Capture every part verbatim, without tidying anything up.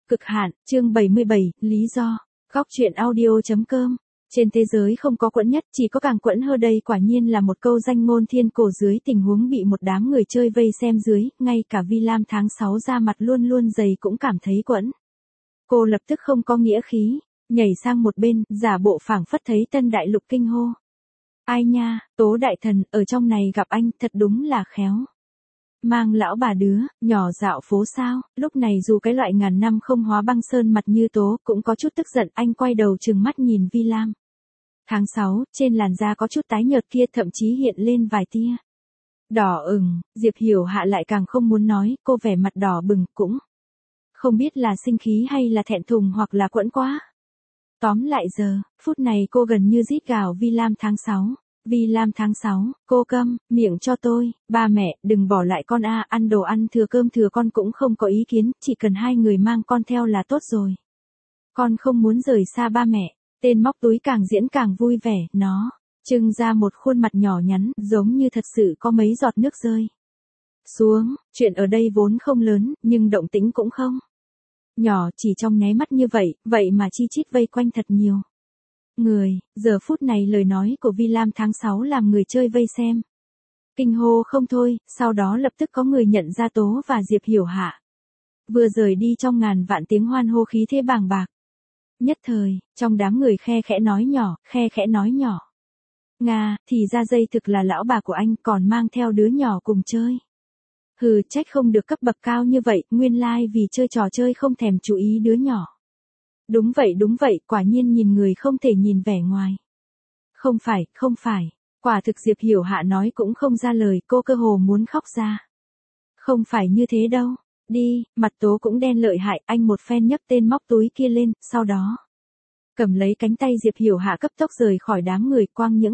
Cực hạn, chương bảy mươi bảy, lý do. Góc truyện audio.com. Trên thế giới không có quẫn nhất, chỉ có càng quẫn hơn. Đây quả nhiên là một câu danh ngôn thiên cổ dưới tình huống bị một đám người chơi vây xem dưới, ngay cả Vi Lam tháng sáu ra mặt luôn luôn dày cũng cảm thấy quẫn. Cô lập tức không có nghĩa khí, nhảy sang một bên, giả bộ phảng phất thấy Tân Đại Lục kinh hô. Ai nha, Tố đại thần, ở trong này gặp anh, thật đúng là khéo. Mang lão bà đứa, nhỏ dạo phố sao, lúc này dù cái loại ngàn năm không hóa băng sơn mặt như Tố cũng có chút tức giận, anh quay đầu trừng mắt nhìn Vi Lam. Tháng sáu, trên làn da có chút tái nhợt kia thậm chí hiện lên vài tia đỏ ửng, Diệp Hiểu Hạ lại càng không muốn nói, cô vẻ mặt đỏ bừng cũng không biết là sinh khí hay là thẹn thùng hoặc là quẫn quá. Tóm lại giờ, phút này cô gần như rít gào Vi Lam tháng sáu. Vi Lam tháng sáu, cô câm, miệng cho tôi, ba mẹ, đừng bỏ lại con a, ăn đồ ăn thừa cơm thừa con cũng không có ý kiến, chỉ cần hai người mang con theo là tốt rồi. Con không muốn rời xa ba mẹ, tên móc túi càng diễn càng vui vẻ, nó trưng ra một khuôn mặt nhỏ nhắn, giống như thật sự có mấy giọt nước rơi xuống, chuyện ở đây vốn không lớn, nhưng động tĩnh cũng không nhỏ, chỉ trong nháy mắt như vậy, vậy mà chi chít vây quanh thật nhiều người, giờ phút này lời nói của Vi Lam tháng sáu làm người chơi vây xem kinh hô không thôi, sau đó lập tức có người nhận ra Tố và Diệp Hiểu Hạ. Vừa rời đi trong ngàn vạn tiếng hoan hô khí thế bàng bạc. Nhất thời, trong đám người khe khẽ nói nhỏ, khe khẽ nói nhỏ. Nga, thì ra dây thực là lão bà của anh còn mang theo đứa nhỏ cùng chơi. Hừ, trách không được cấp bậc cao như vậy, nguyên lai like vì chơi trò chơi không thèm chú ý đứa nhỏ. Đúng vậy đúng vậy, quả nhiên nhìn người không thể nhìn vẻ ngoài. Không phải, không phải, quả thực Diệp Hiểu Hạ nói cũng không ra lời, cô cơ hồ muốn khóc ra. Không phải như thế đâu, đi, mặt Tố cũng đen lợi hại, anh một phen nhấc tên móc túi kia lên, sau đó cầm lấy cánh tay Diệp Hiểu Hạ cấp tốc rời khỏi đám người, quang những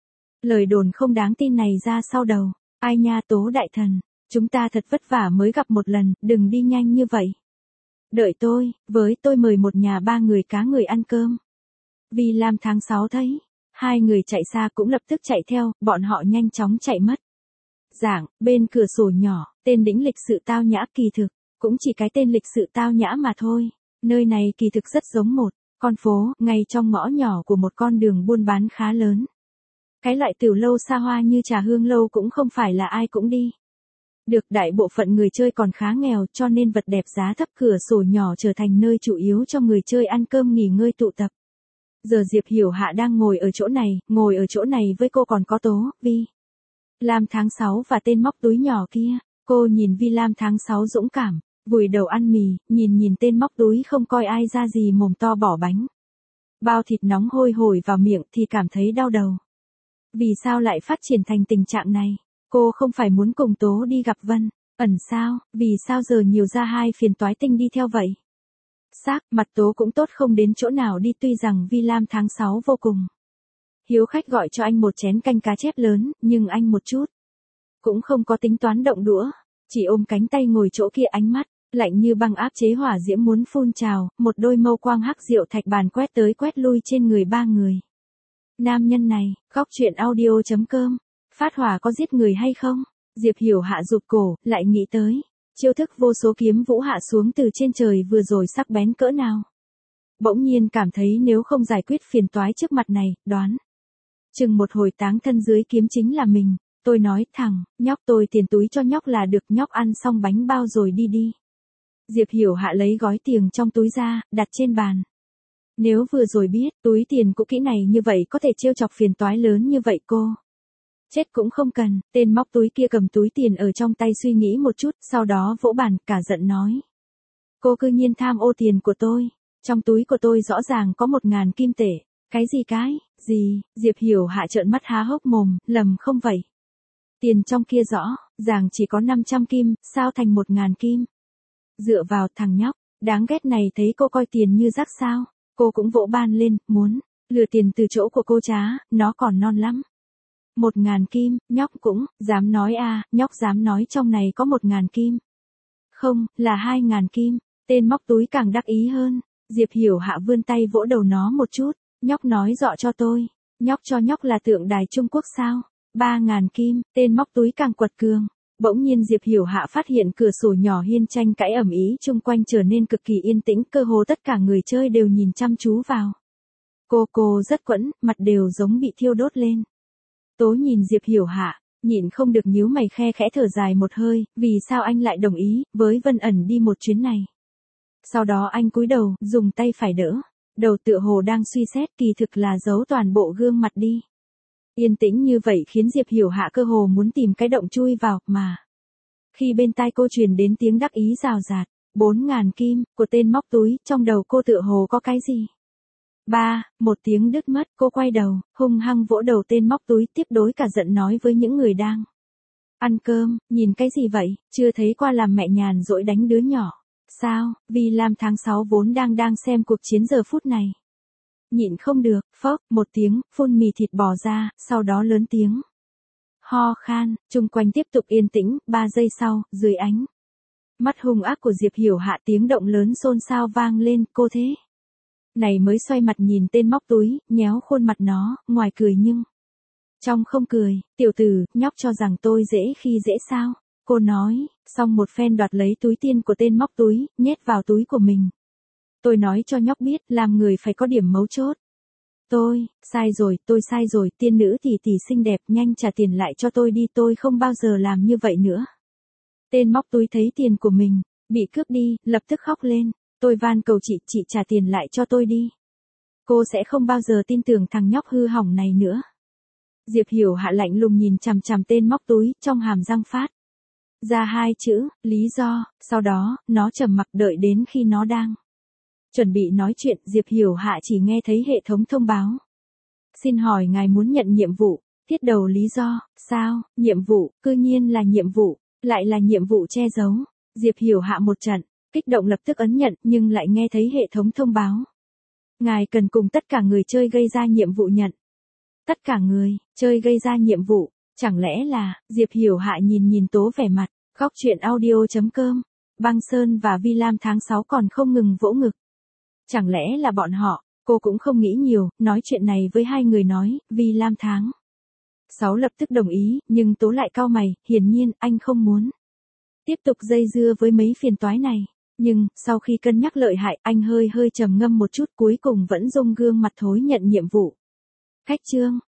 lời đồn không đáng tin này ra sau đầu. Ai nha Tố đại thần, chúng ta thật vất vả mới gặp một lần, đừng đi nhanh như vậy. Đợi tôi, với tôi mời một nhà ba người cá người ăn cơm. Vi Lam tháng sáu thấy hai người chạy xa cũng lập tức chạy theo, bọn họ nhanh chóng chạy mất. Giảng, bên cửa sổ nhỏ, tên đĩnh lịch sự tao nhã, kỳ thực cũng chỉ cái tên lịch sự tao nhã mà thôi. Nơi này kỳ thực rất giống một con phố, ngay trong ngõ nhỏ của một con đường buôn bán khá lớn. Cái loại tiểu lâu xa hoa như Trà Hương lâu cũng không phải là ai cũng đi được, đại bộ phận người chơi còn khá nghèo, cho nên vật đẹp giá thấp cửa sổ nhỏ trở thành nơi chủ yếu cho người chơi ăn cơm nghỉ ngơi tụ tập. Giờ Diệp Hiểu Hạ đang ngồi ở chỗ này, ngồi ở chỗ này với cô còn có Tố, Vi Lam tháng sáu và tên móc túi nhỏ kia. Cô nhìn Vi Lam tháng sáu dũng cảm, vùi đầu ăn mì, nhìn nhìn tên móc túi không coi ai ra gì mồm to bỏ bánh bao thịt nóng hôi hổi vào miệng thì cảm thấy đau đầu. Vì sao lại phát triển thành tình trạng này? Cô không phải muốn cùng Tố đi gặp Vân Ẩn sao? Vì sao giờ nhiều ra hai phiền toái tinh đi theo vậy? Xác, mặt Tố cũng tốt không đến chỗ nào đi, tuy rằng Vi Lam tháng sáu vô cùng hiếu khách gọi cho anh một chén canh cá chép lớn, nhưng anh một chút cũng không có tính toán động đũa, chỉ ôm cánh tay ngồi chỗ kia, ánh mắt lạnh như băng áp chế hỏa diễm muốn phun trào, một đôi mâu quang hắc diệu thạch bàn quét tới quét lui trên người ba người. Nam nhân này, góc truyện audio.com, phát hỏa có giết người hay không? Diệp Hiểu Hạ rụt cổ, lại nghĩ tới chiêu thức vô số kiếm vũ hạ xuống từ trên trời vừa rồi sắc bén cỡ nào. Bỗng nhiên cảm thấy nếu không giải quyết phiền toái trước mặt này, đoán chừng một hồi táng thân dưới kiếm chính là mình. Tôi nói thẳng, nhóc tôi tiền túi cho nhóc là được, nhóc ăn xong bánh bao rồi đi đi. Diệp Hiểu Hạ lấy gói tiền trong túi ra, đặt trên bàn. Nếu vừa rồi biết, túi tiền cũ kỹ này như vậy có thể trêu chọc phiền toái lớn như vậy cô chết cũng không cần. Tên móc túi kia cầm túi tiền ở trong tay suy nghĩ một chút, sau đó vỗ bàn, cả giận nói. Cô cư nhiên tham ô tiền của tôi, trong túi của tôi rõ ràng có một ngàn kim tệ. Cái gì cái, gì, Diệp Hiểu Hạ trợn mắt há hốc mồm, lầm không vậy? Tiền trong kia rõ ràng chỉ có năm trăm kim, sao thành một ngàn kim? Dựa vào thằng nhóc, đáng ghét này thấy cô coi tiền như rác sao? Cô cũng vỗ ban lên, muốn lừa tiền từ chỗ của cô trá, nó còn non lắm. Một ngàn kim, nhóc cũng, dám nói à, nhóc dám nói trong này có một ngàn kim. Không, là hai ngàn kim, tên móc túi càng đắc ý hơn. Diệp Hiểu Hạ vươn tay vỗ đầu nó một chút, nhóc nói dọ cho tôi, nhóc cho nhóc là tượng đài Trung Quốc sao? Ba ngàn kim, tên móc túi càng quật cường. Bỗng nhiên Diệp Hiểu Hạ phát hiện cửa sổ nhỏ hiên tranh cãi ầm ĩ chung quanh trở nên cực kỳ yên tĩnh, cơ hồ tất cả người chơi đều nhìn chăm chú vào. Cô cô rất quẫn, mặt đều giống bị thiêu đốt lên. Tố nhìn Diệp Hiểu Hạ, nhịn không được nhíu mày khe khẽ thở dài một hơi, vì sao anh lại đồng ý với Vân Ẩn đi một chuyến này. Sau đó anh cúi đầu, dùng tay phải đỡ. Đầu tựa hồ đang suy xét, kỳ thực là giấu toàn bộ gương mặt đi. Yên tĩnh như vậy khiến Diệp Hiểu Hạ cơ hồ muốn tìm cái động chui vào, mà. Khi bên tai cô truyền đến tiếng đắc ý rào rạt, bốn ngàn kim, của tên móc túi, trong đầu cô tựa hồ có cái gì. Ba, một tiếng đứt mất, cô quay đầu, hung hăng vỗ đầu tên móc túi, tiếp đối cả giận nói với những người đang ăn cơm, nhìn cái gì vậy, chưa thấy qua làm mẹ nhàn rỗi đánh đứa nhỏ. Sao, vì làm tháng sáu vốn đang đang xem cuộc chiến giờ phút này. Nhịn không được, phốc, một tiếng, phun mì thịt bò ra, sau đó lớn tiếng. Ho khan, chung quanh tiếp tục yên tĩnh, ba giây sau, dưới ánh mắt hung ác của Diệp Hiểu Hạ tiếng động lớn xôn xao vang lên, cô thế. Này mới xoay mặt nhìn tên móc túi, nhéo khuôn mặt nó, ngoài cười nhưng trong không cười, tiểu tử, nhóc cho rằng tôi dễ khi dễ sao. Cô nói, xong một phen đoạt lấy túi tiền của tên móc túi, nhét vào túi của mình. Tôi nói cho nhóc biết, làm người phải có điểm mấu chốt. Tôi, sai rồi, tôi sai rồi, tiên nữ tỷ tỷ xinh đẹp, nhanh trả tiền lại cho tôi đi, tôi không bao giờ làm như vậy nữa. Tên móc túi thấy tiền của mình bị cướp đi, lập tức khóc lên. Tôi van cầu chị, chị trả tiền lại cho tôi đi. Cô sẽ không bao giờ tin tưởng thằng nhóc hư hỏng này nữa. Diệp Hiểu Hạ lạnh lùng nhìn chằm chằm tên móc túi, trong hàm răng phát ra hai chữ, lý do, sau đó, nó trầm mặc đợi đến khi nó đang chuẩn bị nói chuyện, Diệp Hiểu Hạ chỉ nghe thấy hệ thống thông báo. Xin hỏi ngài muốn nhận nhiệm vụ, tiết đầu lý do, sao, nhiệm vụ, cư nhiên là nhiệm vụ, lại là nhiệm vụ che giấu. Diệp Hiểu Hạ một trận, kích động lập tức ấn nhận, nhưng lại nghe thấy hệ thống thông báo. Ngài cần cùng tất cả người chơi gây ra nhiệm vụ nhận. Tất cả người chơi gây ra nhiệm vụ. Chẳng lẽ là, Diệp Hiểu Hạ nhìn nhìn Tố vẻ mặt, góc truyện audio chấm com, Băng Sơn và Vi Lam tháng sáu còn không ngừng vỗ ngực. Chẳng lẽ là bọn họ, cô cũng không nghĩ nhiều, nói chuyện này với hai người nói, Vi Lam tháng sáu lập tức đồng ý, nhưng Tố lại cau mày, hiển nhiên, anh không muốn tiếp tục dây dưa với mấy phiền toái này. Nhưng, sau khi cân nhắc lợi hại, anh hơi hơi trầm ngâm một chút cuối cùng vẫn rung gương mặt thối nhận nhiệm vụ. Khách trương,